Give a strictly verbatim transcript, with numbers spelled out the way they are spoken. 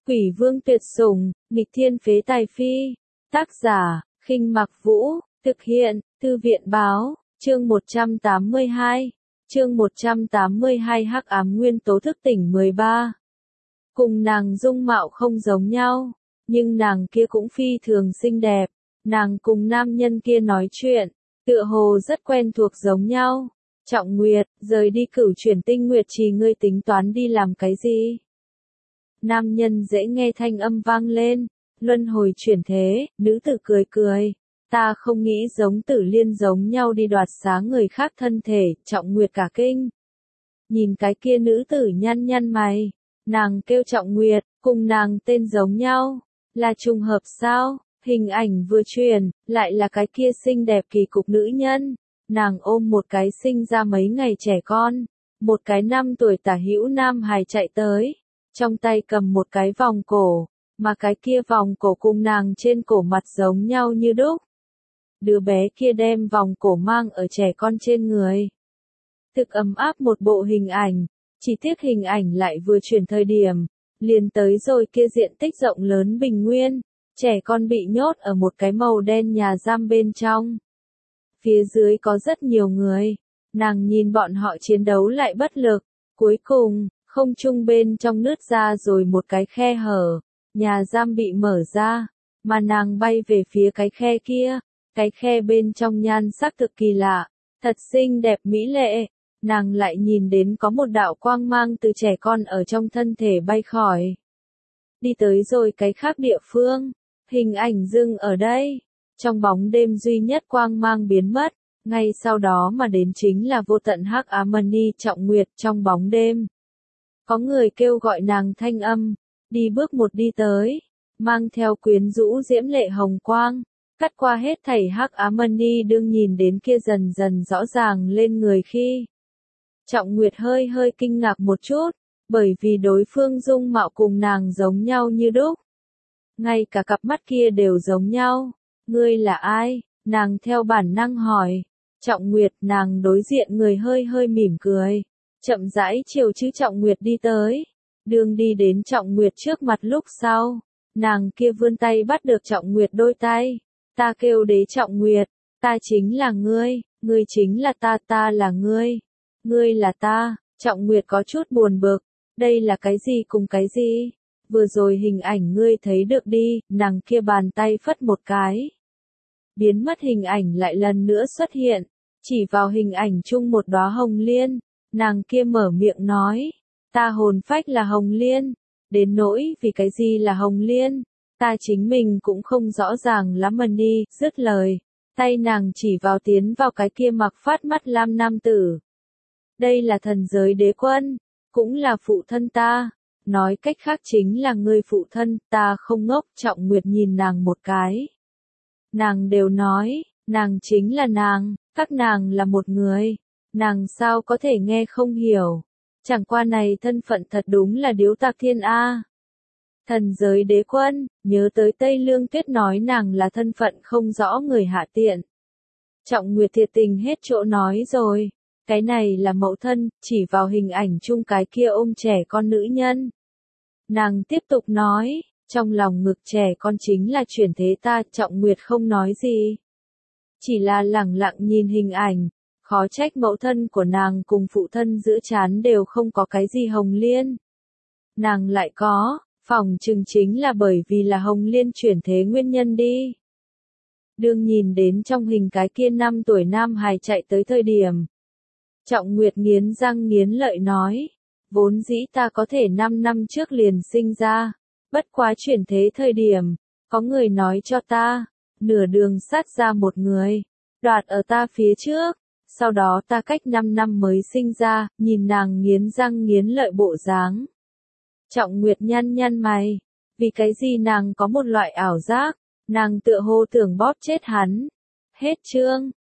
Quỷ vương tuyệt sủng, nghịch thiên phế tài phi. Tác giả, Khinh Mặc Vũ, thực hiện, Thư viện báo, chương một trăm tám mươi hai. Chương một trăm tám mươi hai Hắc ám nguyên tố thức tỉnh mười ba. Cùng nàng dung mạo không giống nhau, nhưng nàng kia cũng phi thường xinh đẹp. Nàng cùng nam nhân kia nói chuyện, tựa hồ rất quen thuộc giống nhau. Trọng Nguyệt, rời đi Cửu Chuyển Tinh Nguyệt Trì ngươi tính toán đi làm cái gì? Nam nhân dễ nghe thanh âm vang lên, luân hồi chuyển thế, nữ tử cười cười. Ta không nghĩ giống Tử Liên giống nhau đi đoạt xá người khác thân thể, Trọng Nguyệt cả kinh. Nhìn cái kia nữ tử nhăn nhăn mày, nàng kêu Trọng Nguyệt, cùng nàng tên giống nhau, là trùng hợp sao? Hình ảnh vừa truyền, lại là cái kia xinh đẹp kỳ cục nữ nhân. Nàng ôm một cái sinh ra mấy ngày trẻ con, một cái năm tuổi tả hữu nam hài chạy tới, trong tay cầm một cái vòng cổ, mà cái kia vòng cổ cùng nàng trên cổ mặt giống nhau như đúc. Đứa bé kia đem vòng cổ mang ở trẻ con trên người. Thực ấm áp một bộ hình ảnh, chỉ tiếc hình ảnh lại vừa chuyển thời điểm, liền tới rồi kia diện tích rộng lớn bình nguyên, trẻ con bị nhốt ở một cái màu đen nhà giam bên trong. Phía dưới có rất nhiều người, nàng nhìn bọn họ chiến đấu lại bất lực, cuối cùng, không trung bên trong nứt ra rồi một cái khe hở, nhà giam bị mở ra, mà nàng bay về phía cái khe kia, cái khe bên trong nhan sắc cực kỳ lạ, thật xinh đẹp mỹ lệ, nàng lại nhìn đến có một đạo quang mang từ trẻ con ở trong thân thể bay khỏi. Đi tới rồi cái khác địa phương, hình ảnh dừng ở đây. Trong bóng đêm duy nhất quang mang biến mất, ngay sau đó mà đến chính là vô tận hắc ám mani Trọng Nguyệt trong bóng đêm. Có người kêu gọi nàng thanh âm, đi bước một đi tới, mang theo quyến rũ diễm lệ hồng quang, cắt qua hết thảy hắc ám mani đương nhìn đến kia dần dần rõ ràng lên người khi. Trọng Nguyệt hơi hơi kinh ngạc một chút, bởi vì đối phương dung mạo cùng nàng giống nhau như đúc. Ngay cả cặp mắt kia đều giống nhau. Ngươi là ai? Nàng theo bản năng hỏi. Trọng Nguyệt, nàng đối diện người hơi hơi mỉm cười. Chậm rãi chiều chữ Trọng Nguyệt đi tới. Đường đi đến Trọng Nguyệt trước mặt lúc sau. Nàng kia vươn tay bắt được Trọng Nguyệt đôi tay. Ta kêu đế Trọng Nguyệt. Ta chính là ngươi. Ngươi chính là ta, ta là ngươi. Ngươi là ta. Trọng Nguyệt có chút buồn bực. Đây là cái gì cùng cái gì? Vừa rồi hình ảnh ngươi thấy được đi, nàng kia bàn tay phất một cái. Biến mất hình ảnh lại lần nữa xuất hiện, chỉ vào hình ảnh chung một đóa hồng liên, nàng kia mở miệng nói, ta hồn phách là hồng liên, đến nỗi vì cái gì là hồng liên, ta chính mình cũng không rõ ràng lắm mà đi, dứt lời, tay nàng chỉ vào tiến vào cái kia mặc phát mắt lam nam tử. Đây là thần giới đế quân, cũng là phụ thân ta. Nói cách khác chính là người phụ thân, ta không ngốc. Trọng Nguyệt nhìn nàng một cái. Nàng đều nói, nàng chính là nàng, các nàng là một người. Nàng sao có thể nghe không hiểu. Chẳng qua này thân phận thật đúng là điếu tạc thiên A. Thần giới đế quân, nhớ tới Tây Lương Tuyết nói nàng là thân phận không rõ người hạ tiện. Trọng Nguyệt thiệt tình hết chỗ nói rồi. Cái này là mẫu thân, chỉ vào hình ảnh chung cái kia ôm trẻ con nữ nhân. Nàng tiếp tục nói, trong lòng ngực trẻ con chính là chuyển thế ta. Trọng Nguyệt không nói gì. Chỉ là lẳng lặng nhìn hình ảnh, khó trách mẫu thân của nàng cùng phụ thân giữa trán đều không có cái gì hồng liên. Nàng lại có, phỏng chừng chính là bởi vì là hồng liên chuyển thế nguyên nhân đi. Đương nhìn đến trong hình cái kia năm tuổi nam hài chạy tới thời điểm. Trọng Nguyệt nghiến răng nghiến lợi nói, vốn dĩ ta có thể năm năm trước liền sinh ra, bất quá chuyển thế thời điểm, có người nói cho ta, nửa đường sát ra một người, đoạt ở ta phía trước, sau đó ta cách năm năm mới sinh ra, nhìn nàng nghiến răng nghiến lợi bộ dáng. Trọng Nguyệt nhăn nhăn mày, vì cái gì nàng có một loại ảo giác, nàng tựa hồ tưởng bóp chết hắn. Hết chương.